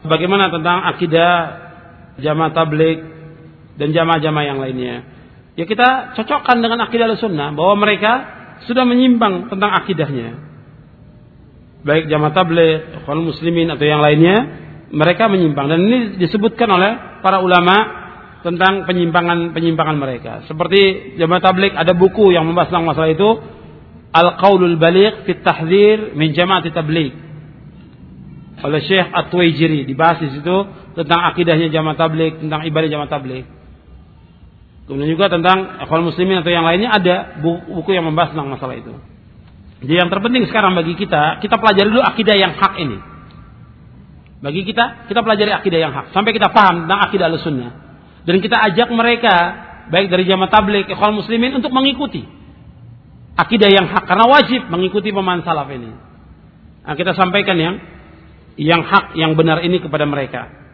bagaimana tentang akidah jamaah tabligh dan jamaah-jamaah yang lainnya. Ya kita cocokkan dengan akidah Ahlussunnah bahwa mereka sudah menyimpang tentang akidahnya. Baik jamaah tabligh, ikhwanul muslimin atau yang lainnya, mereka menyimpang, dan ini disebutkan oleh para ulama tentang penyimpangan mereka. Seperti jamaah tabligh ada buku yang membahas tentang masalah itu, Al-Qaulul Baligh fi Tahdhir min Jama'ati Tabligh oleh Syekh At-Tuwaijiri. Dibahas di situ tentang akidahnya jamaah tabligh, tentang ibadah jamaah tabligh. Kemudian juga tentang ikhwanul muslimin atau yang lainnya ada buku yang membahas tentang masalah itu. Jadi yang terpenting sekarang bagi kita pelajari dulu akidah yang hak ini. Bagi kita pelajari akidah yang hak sampai kita paham tentang akidah Ahlussunnah. Dan kita ajak mereka baik dari jamaah tabligh, ikhwanul muslimin untuk mengikuti akidah yang hak, karena wajib mengikuti pemahaman salaf ini. Nah, kita sampaikan yang hak, yang benar ini kepada mereka.